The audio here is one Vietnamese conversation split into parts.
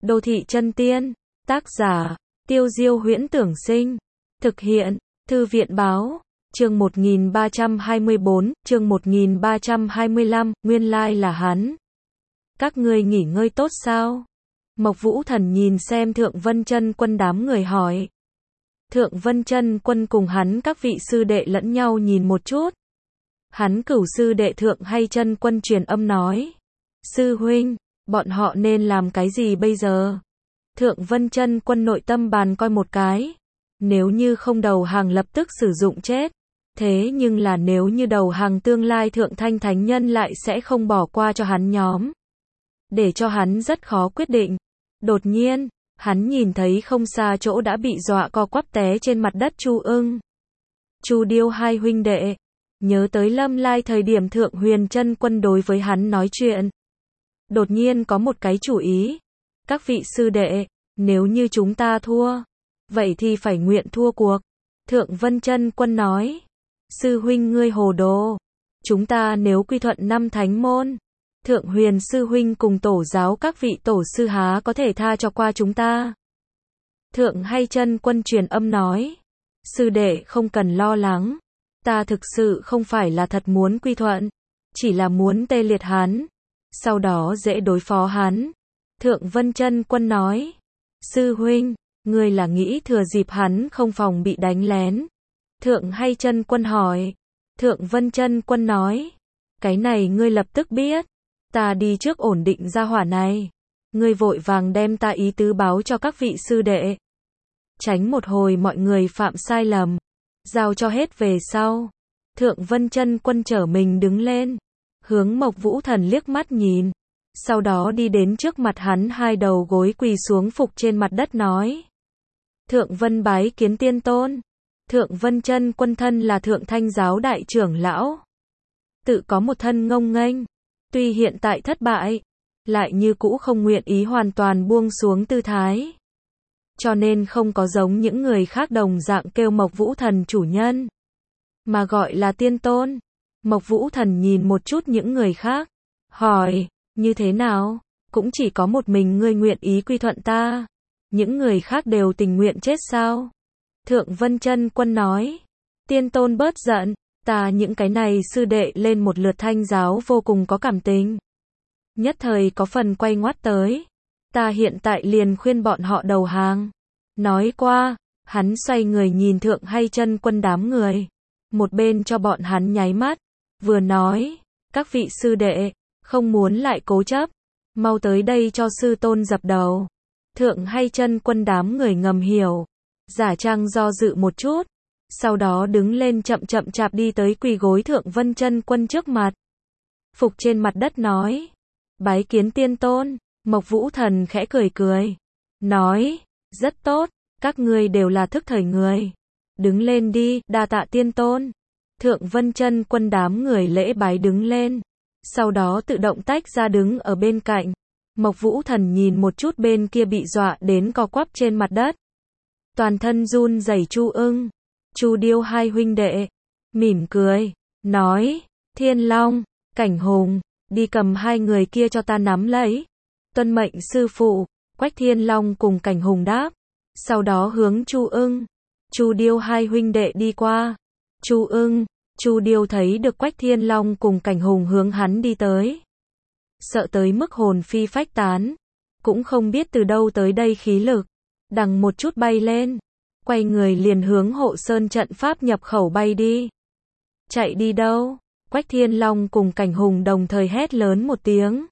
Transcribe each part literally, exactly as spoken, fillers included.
Đô thị chân tiên, tác giả, Tiêu Diêu Huyễn Tưởng Sinh, thực hiện, Thư viện Báo, chương một nghìn ba trăm hai mươi bốn, chương một nghìn ba trăm hai mươi lăm, nguyên lai là hắn. Các ngươi nghỉ ngơi tốt sao? Mộc Vũ Thần nhìn xem Thượng Vân Chân Quân đám người hỏi. Thượng Vân Chân Quân cùng hắn các vị sư đệ lẫn nhau nhìn một chút. Hắn cửu sư đệ Thượng Hay Chân Quân truyền âm nói. Sư huynh, bọn họ nên làm cái gì bây giờ? Thượng Vân Chân Quân nội tâm bàn coi một cái. Nếu như không đầu hàng lập tức sử dụng chết. Thế nhưng là nếu như đầu hàng tương lai Thượng Thanh Thánh Nhân lại sẽ không bỏ qua cho hắn nhóm. Để cho hắn rất khó quyết định. Đột nhiên, hắn nhìn thấy không xa chỗ đã bị dọa co quắp té trên mặt đất Chu Ưng. Chu Điêu hai huynh đệ. Nhớ tới Lâm Lai thời điểm Thượng Huyền Chân Quân đối với hắn nói chuyện. Đột nhiên có một cái chủ ý. Các vị sư đệ, nếu như chúng ta thua, vậy thì phải nguyện thua cuộc. Thượng Vân Chân Quân nói. Sư huynh ngươi hồ đồ. Chúng ta nếu quy thuận năm thánh môn, Thượng Huyền sư huynh cùng tổ giáo các vị tổ sư há có thể tha cho qua chúng ta. Thượng Hay Chân Quân truyền âm nói. Sư đệ không cần lo lắng. Ta thực sự không phải là thật muốn quy thuận. Chỉ là muốn tê liệt hắn. Sau đó dễ đối phó hắn. Thượng Vân Chân Quân nói. Sư huynh, ngươi là nghĩ thừa dịp hắn không phòng bị đánh lén. Thượng Hay Chân Quân hỏi. Thượng Vân Chân Quân nói. Cái này ngươi lập tức biết. Ta đi trước ổn định gia hỏa này. Ngươi vội vàng đem ta ý tứ báo cho các vị sư đệ. Tránh một hồi mọi người phạm sai lầm. Giao cho hết về sau. Thượng Vân Chân Quân trở mình đứng lên. Hướng Mộc Vũ Thần liếc mắt nhìn. Sau đó đi đến trước mặt hắn hai đầu gối quỳ xuống phục trên mặt đất nói. Thượng Vân bái kiến tiên tôn. Thượng Vân Chân Quân thân là Thượng Thanh giáo đại trưởng lão. Tự có một thân ngông nghênh. Tuy hiện tại thất bại, lại như cũ không nguyện ý hoàn toàn buông xuống tư thái. Cho nên không có giống những người khác đồng dạng kêu Mộc Vũ Thần chủ nhân, mà gọi là tiên tôn. Mộc Vũ Thần nhìn một chút những người khác, hỏi, như thế nào? Cũng chỉ có một mình ngươi nguyện ý quy thuận ta. Những người khác đều tình nguyện chết sao? Thượng Vân Chân Quân nói, tiên tôn bớt giận. Ta những cái này sư đệ lên một lượt Thanh giáo vô cùng có cảm tình. Nhất thời có phần quay ngoắt tới. Ta hiện tại liền khuyên bọn họ đầu hàng. Nói qua, hắn xoay người nhìn Thượng Hay Chân Quân đám người. Một bên cho bọn hắn nháy mắt. Vừa nói, các vị sư đệ, không muốn lại cố chấp. Mau tới đây cho sư tôn dập đầu. Thượng Hay Chân Quân đám người ngầm hiểu. Giả trang do dự một chút. Sau đó đứng lên chậm chậm chạp đi tới quỳ gối Thượng Vân Chân Quân trước mặt. Phục trên mặt đất nói. Bái kiến tiên tôn. Mộc Vũ Thần khẽ cười cười. Nói. Rất tốt. Các ngươi đều là thức thời người. Đứng lên đi, đa tạ tiên tôn. Thượng Vân Chân Quân đám người lễ bái đứng lên. Sau đó tự động tách ra đứng ở bên cạnh. Mộc Vũ Thần nhìn một chút bên kia bị dọa đến co quắp trên mặt đất. Toàn thân run rẩy Chu Ưng. Chu Điêu hai huynh đệ, mỉm cười, nói, Thiên Long, Cảnh Hùng, đi cầm hai người kia cho ta nắm lấy. Tuân mệnh sư phụ. Quách Thiên Long cùng Cảnh Hùng đáp. Sau đó hướng Chu Ưng, Chu Điêu hai huynh đệ đi qua. Chu Ưng, Chu Điêu thấy được Quách Thiên Long cùng Cảnh Hùng hướng hắn đi tới. Sợ tới mức hồn phi phách tán. Cũng không biết từ đâu tới đây khí lực. Đằng một chút bay lên. Quay người liền hướng hộ sơn trận pháp nhập khẩu bay đi. Chạy đi đâu? Quách Thiên Long cùng Cảnh Hùng đồng thời hét lớn một tiếng.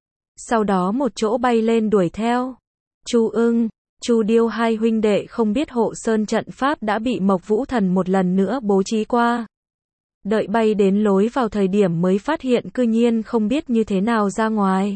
Sau đó một chỗ bay lên đuổi theo. Chu Ưng, Chu Điêu hai huynh đệ không biết hộ sơn trận pháp đã bị Mộc Vũ Thần một lần nữa bố trí qua. Đợi bay đến lối vào thời điểm mới phát hiện cư nhiên không biết như thế nào ra ngoài.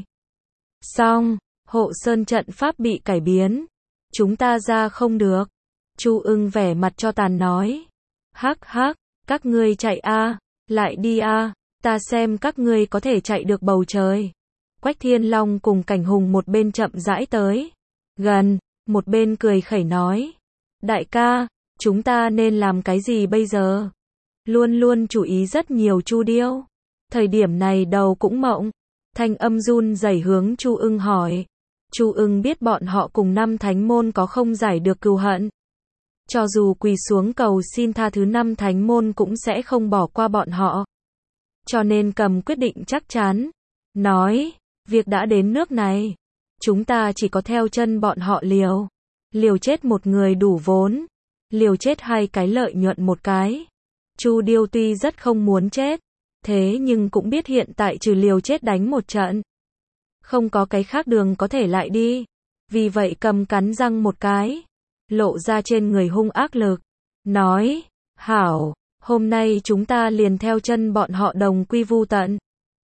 Xong, hộ sơn trận pháp bị cải biến. Chúng ta ra không được. Chu Ưng vẻ mặt cho tàn nói. Hắc hắc, các ngươi chạy a, lại đi a, ta xem các ngươi có thể chạy được bầu trời. Quách Thiên Long cùng Cảnh Hùng một bên chậm rãi tới. Gần, một bên cười khẩy nói. Đại ca, chúng ta nên làm cái gì bây giờ? Luôn luôn chú ý rất nhiều Chu Điêu. Thời điểm này đầu cũng mộng. Thanh âm run rẩy hướng Chu Ưng hỏi. Chu Ưng biết bọn họ cùng năm thánh môn có không giải được cừu hận. Cho dù quỳ xuống cầu xin tha thứ năm thánh môn cũng sẽ không bỏ qua bọn họ. Cho nên cầm quyết định chắc chắn. Nói, việc đã đến nước này. Chúng ta chỉ có theo chân bọn họ liều. Liều chết một người đủ vốn. Liều chết hai cái lợi nhuận một cái. Chu Điêu tuy rất không muốn chết. Thế nhưng cũng biết hiện tại trừ liều chết đánh một trận. Không có cái khác đường có thể lại đi. Vì vậy cầm cắn răng một cái. Lộ ra trên người hung ác lực. Nói, hảo, hôm nay chúng ta liền theo chân bọn họ đồng quy vu tận.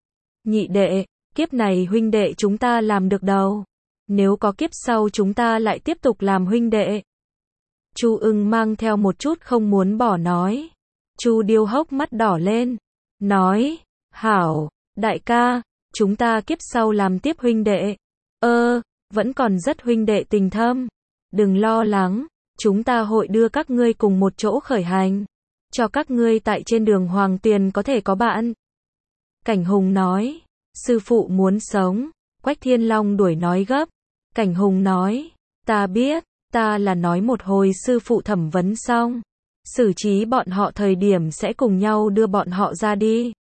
Nhị đệ, kiếp này huynh đệ chúng ta làm được đâu. Nếu có kiếp sau chúng ta lại tiếp tục làm huynh đệ. Chu Ưng mang theo một chút không muốn bỏ nói. Chu Điêu hốc mắt đỏ lên. Nói, hảo, đại ca, chúng ta kiếp sau làm tiếp huynh đệ. Ơ, vẫn còn rất huynh đệ tình thâm. Đừng lo lắng, chúng ta hội đưa các ngươi cùng một chỗ khởi hành. Cho các ngươi tại trên đường Hoàng Tuyền có thể có bạn. Cảnh Hùng nói, sư phụ muốn sống. Quách Thiên Long đuổi nói gấp. Cảnh Hùng nói, ta biết, ta là nói một hồi sư phụ thẩm vấn xong. Xử trí bọn họ thời điểm sẽ cùng nhau đưa bọn họ ra đi.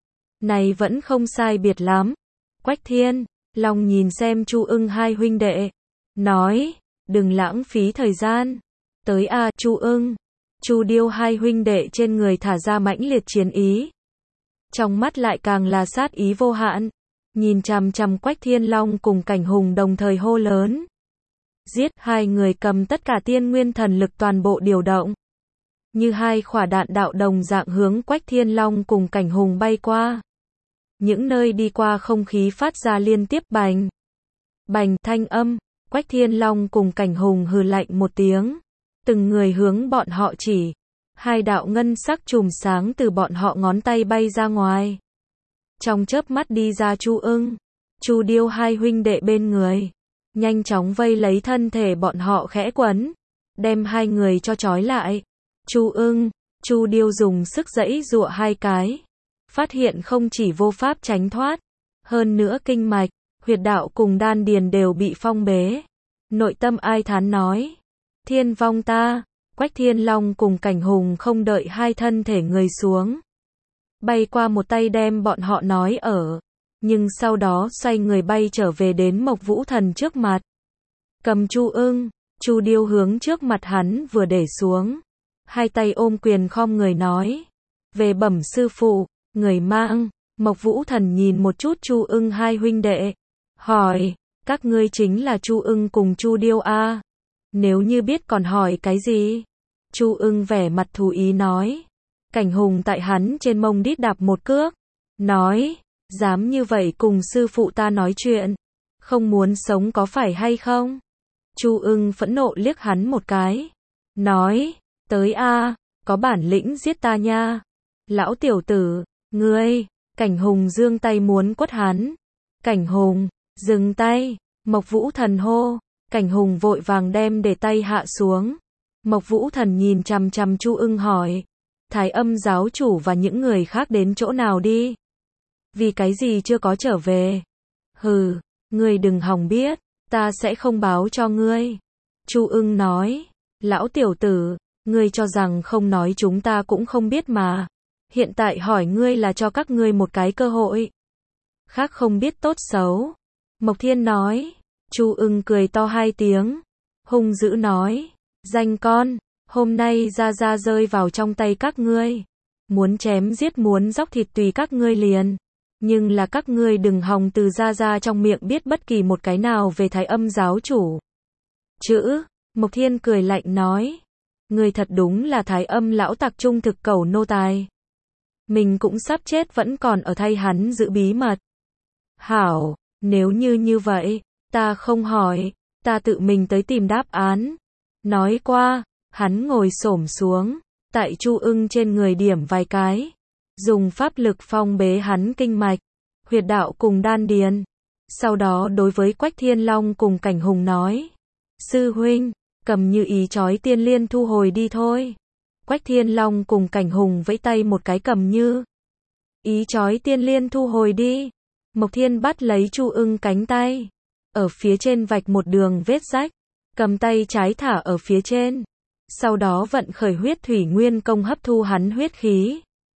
Này vẫn không sai biệt lắm. Quách Thiên Long nhìn xem Chu Ưng hai huynh đệ. Nói, đừng lãng phí thời gian. Tới a Chu Ưng. Chu Điêu hai huynh đệ trên người thả ra mãnh liệt chiến ý. Trong mắt lại càng là sát ý vô hạn. Nhìn chằm chằm Quách Thiên Long cùng Cảnh Hùng đồng thời hô lớn. Giết, hai người cầm tất cả tiên nguyên thần lực toàn bộ điều động. Như hai quả đạn đạo đồng dạng hướng Quách Thiên Long cùng Cảnh Hùng bay qua. Những nơi đi qua không khí phát ra liên tiếp bành. Bành thanh âm, Quách Thiên Long cùng Cảnh Hùng hừ lạnh một tiếng. Từng người hướng bọn họ chỉ. Hai đạo ngân sắc chùm sáng từ bọn họ ngón tay bay ra ngoài. Trong chớp mắt đi ra Chu Ưng. Chu Điêu hai huynh đệ bên người. Nhanh chóng vây lấy thân thể bọn họ khẽ quấn. Đem hai người cho trói lại. Chu Ưng, Chu Điêu dùng sức giãy giụa hai cái. Phát hiện không chỉ vô pháp tránh thoát. Hơn nữa kinh mạch, huyệt đạo cùng đan điền đều bị phong bế. Nội tâm ai thán nói. Thiên vong ta. Quách Thiên Long cùng Cảnh Hùng không đợi hai thân thể người xuống. Bay qua một tay đem bọn họ nói ở. Nhưng sau đó xoay người bay trở về đến Mộc Vũ Thần trước mặt. Cầm Chu Ưng, Chu Điêu hướng trước mặt hắn vừa để xuống. Hai tay ôm quyền khom người nói. Về bẩm sư phụ, người mang. Mộc Vũ Thần nhìn một chút Chu Ưng hai huynh đệ. Hỏi, các ngươi chính là Chu Ưng cùng Chu Điêu a? Nếu như biết còn hỏi cái gì? Chu Ưng vẻ mặt thú ý nói. Cảnh Hùng tại hắn trên mông đít đạp một cước. Nói, dám như vậy cùng sư phụ ta nói chuyện. Không muốn sống có phải hay không? Chu Ưng phẫn nộ liếc hắn một cái. Nói, tới a, có bản lĩnh giết ta nha. Lão tiểu tử, ngươi. Cảnh Hùng giương tay muốn quất hắn. Cảnh Hùng, dừng tay. Mộc Vũ Thần hô. Cảnh Hùng vội vàng đem để tay hạ xuống. Mộc Vũ Thần nhìn chằm chằm Chu Ưng hỏi. Thái Âm giáo chủ và những người khác đến chỗ nào đi? Vì cái gì chưa có trở về? Hừ, ngươi đừng hòng biết, ta sẽ không báo cho ngươi. Chu Ưng nói, lão tiểu tử, ngươi cho rằng không nói chúng ta cũng không biết mà. Hiện tại hỏi ngươi là cho các ngươi một cái cơ hội. Khác không biết tốt xấu. Mộc Thiên nói, Chu Ưng cười to hai tiếng. Hung dữ nói, danh con, hôm nay ra ra rơi vào trong tay các ngươi. Muốn chém giết muốn dóc thịt tùy các ngươi liền. Nhưng là các ngươi đừng hòng từ ra ra trong miệng biết bất kỳ một cái nào về Thái Âm giáo chủ. Chữ, Mộc Thiên cười lạnh nói. Ngươi thật đúng là Thái Âm lão tặc trung thực cầu nô tài. Mình cũng sắp chết vẫn còn ở thay hắn giữ bí mật. Hảo, nếu như như vậy, ta không hỏi, ta tự mình tới tìm đáp án. Nói qua, hắn ngồi xổm xuống, tại Chu Ưng trên người điểm vài cái. Dùng pháp lực phong bế hắn kinh mạch, huyệt đạo cùng đan điền. Sau đó đối với Quách Thiên Long cùng Cảnh Hùng nói. Sư huynh, cầm như ý chói tiên liên thu hồi đi thôi. Quách Thiên Long cùng Cảnh Hùng vẫy tay một cái cầm như ý chói tiên liên thu hồi đi. Mộc Thiên bắt lấy Chu Ưng cánh tay. ở phía trên vạch một đường vết rách, cầm tay trái thả ở phía trên, sau đó vận khởi huyết thủy nguyên công hấp thu hắn huyết khí.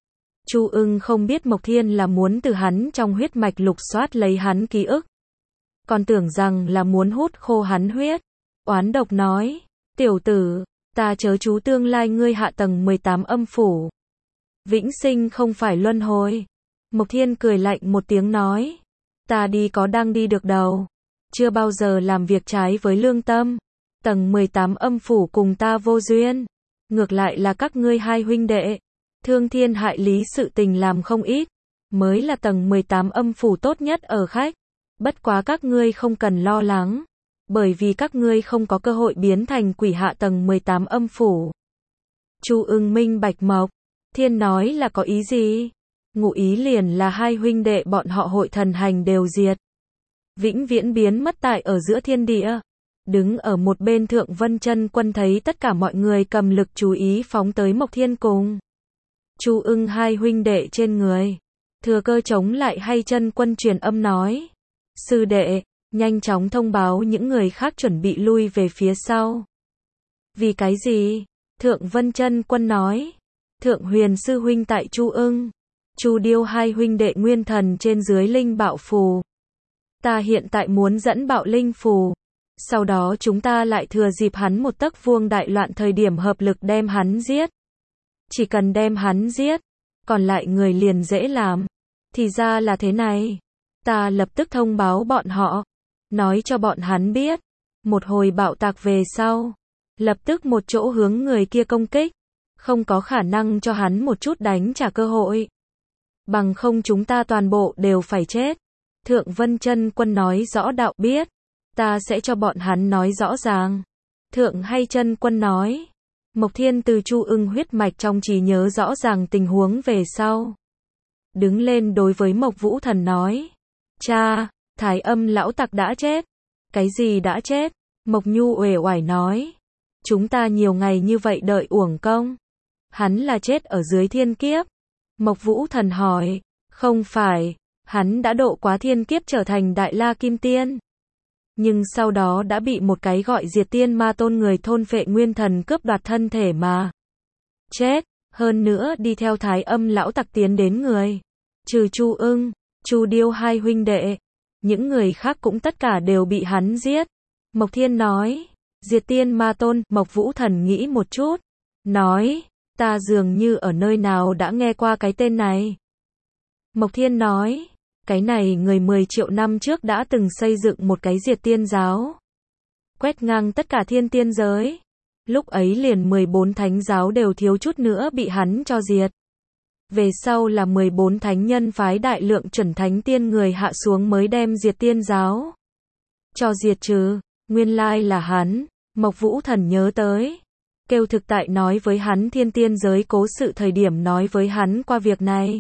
Chu Ưng không biết Mộc Thiên là muốn từ hắn trong huyết mạch lục soát lấy hắn ký ức, còn tưởng rằng là muốn hút khô hắn huyết. Oán độc nói, tiểu tử, ta chớ chú tương lai ngươi hạ tầng mười tám âm phủ. Vĩnh sinh không phải luân hồi. Mộc Thiên cười lạnh một tiếng nói, ta đi có đang đi được đâu, chưa bao giờ làm việc trái với lương tâm. Tầng mười tám âm phủ cùng ta vô duyên, ngược lại là các ngươi hai huynh đệ, thương thiên hại lý sự tình làm không ít, mới là tầng mười tám âm phủ tốt nhất ở khách. Bất quá các ngươi không cần lo lắng, bởi vì các ngươi không có cơ hội biến thành quỷ hạ tầng mười tám âm phủ. Chu Ưng minh bạch Mộc Thiên nói là có ý gì? Ngụ ý liền là hai huynh đệ bọn họ hội thần hành đều diệt, vĩnh viễn biến mất tại ở giữa thiên địa. Đứng ở một bên Thượng Vân Chân Quân thấy tất cả mọi người cầm lực chú ý phóng tới Mộc Thiên cùng Chu Ưng hai huynh đệ trên người, thừa cơ chống lại hay Chân Quân truyền âm nói, sư đệ, nhanh chóng thông báo những người khác chuẩn bị lui về phía sau. Vì cái gì? Thượng Vân Chân Quân nói, Thượng Huyền sư huynh tại Chu Ưng, Chu Điêu hai huynh đệ nguyên thần trên dưới linh bạo phù. Ta hiện tại muốn dẫn bạo linh phù, sau đó chúng ta lại thừa dịp hắn một tấc vuông đại loạn thời điểm hợp lực đem hắn giết. Chỉ cần đem hắn giết, còn lại người liền dễ làm. Thì ra là thế này. Ta lập tức thông báo bọn họ, nói cho bọn hắn biết, một hồi bạo tạc về sau, lập tức một chỗ hướng người kia công kích, không có khả năng cho hắn một chút đánh trả cơ hội. Bằng không chúng ta toàn bộ đều phải chết. Thượng Vân Chân Quân nói rõ đạo biết, ta sẽ cho bọn hắn nói rõ ràng. Thượng hay Chân Quân nói, Mộc Thiên từ Chu Ưng huyết mạch trong trí nhớ rõ ràng tình huống về sau. Đứng lên đối với Mộc Vũ Thần nói, cha, Thái Âm lão tặc đã chết. Cái gì đã chết? Mộc Nhu uể oải nói, chúng ta nhiều ngày như vậy đợi uổng công. Hắn là chết ở dưới thiên kiếp. Mộc Vũ Thần hỏi, không phải, hắn đã độ quá thiên kiếp trở thành Đại La Kim Tiên. Nhưng sau đó đã bị một cái gọi Diệt Tiên Ma Tôn người thôn phệ nguyên thần cướp đoạt thân thể mà chết, hơn nữa đi theo Thái Âm lão tặc tiến đến người. Trừ Chu Ưng, Chu Điêu hai huynh đệ, những người khác cũng tất cả đều bị hắn giết. Mộc Thiên nói, Diệt Tiên Ma Tôn. Mộc Vũ Thần nghĩ một chút, nói, ta dường như ở nơi nào đã nghe qua cái tên này. Mộc Thiên nói, cái này người mười triệu năm trước đã từng xây dựng một cái Diệt Tiên giáo, quét ngang tất cả thiên tiên giới. Lúc ấy liền mười bốn thánh giáo đều thiếu chút nữa bị hắn cho diệt. Về sau là mười bốn thánh nhân phái đại lượng chuẩn thánh tiên người hạ xuống mới đem Diệt Tiên giáo cho diệt trừ. Nguyên lai là hắn. Mộc Vũ Thần nhớ tới, kêu thực tại nói với hắn thiên tiên giới cố sự thời điểm nói với hắn qua việc này.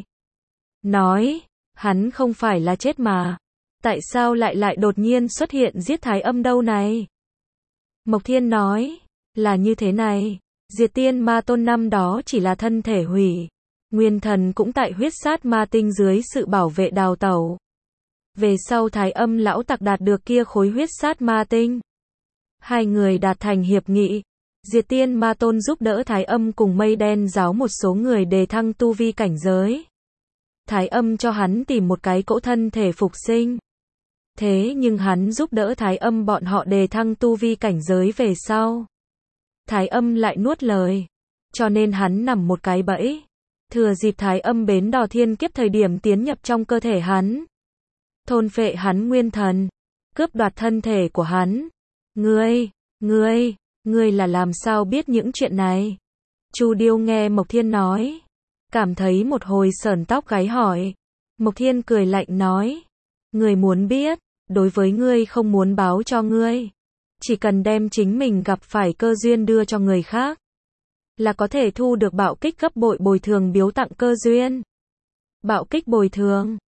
Nói, hắn không phải là chết mà, tại sao lại lại đột nhiên xuất hiện giết Thái Âm đâu này? Mộc Thiên nói, là như thế này, Diệt Tiên Ma Tôn năm đó chỉ là thân thể hủy, nguyên thần cũng tại huyết sát ma tinh dưới sự bảo vệ đào tẩu. Về sau Thái Âm lão tặc đạt được kia khối huyết sát ma tinh, hai người đạt thành hiệp nghị, Diệt Tiên Ma Tôn giúp đỡ Thái Âm cùng Mây Đen giáo một số người đề thăng tu vi cảnh giới. Thái Âm cho hắn tìm một cái cỗ thân thể phục sinh. Thế nhưng hắn giúp đỡ Thái Âm bọn họ đề thăng tu vi cảnh giới về sau, Thái Âm lại nuốt lời, cho nên hắn nằm một cái bẫy, thừa dịp Thái Âm bến đò thiên kiếp thời điểm tiến nhập trong cơ thể hắn, thôn phệ hắn nguyên thần, cướp đoạt thân thể của hắn. Ngươi, ngươi, ngươi là làm sao biết những chuyện này? Chu Điêu nghe Mộc Thiên nói, cảm thấy một hồi sởn tóc gáy hỏi. Mộc Thiên cười lạnh nói, ngươi muốn biết, đối với ngươi không muốn báo cho ngươi, chỉ cần đem chính mình gặp phải cơ duyên đưa cho người khác, là có thể thu được bạo kích gấp bội bồi thường biếu tặng cơ duyên. Bạo kích bồi thường,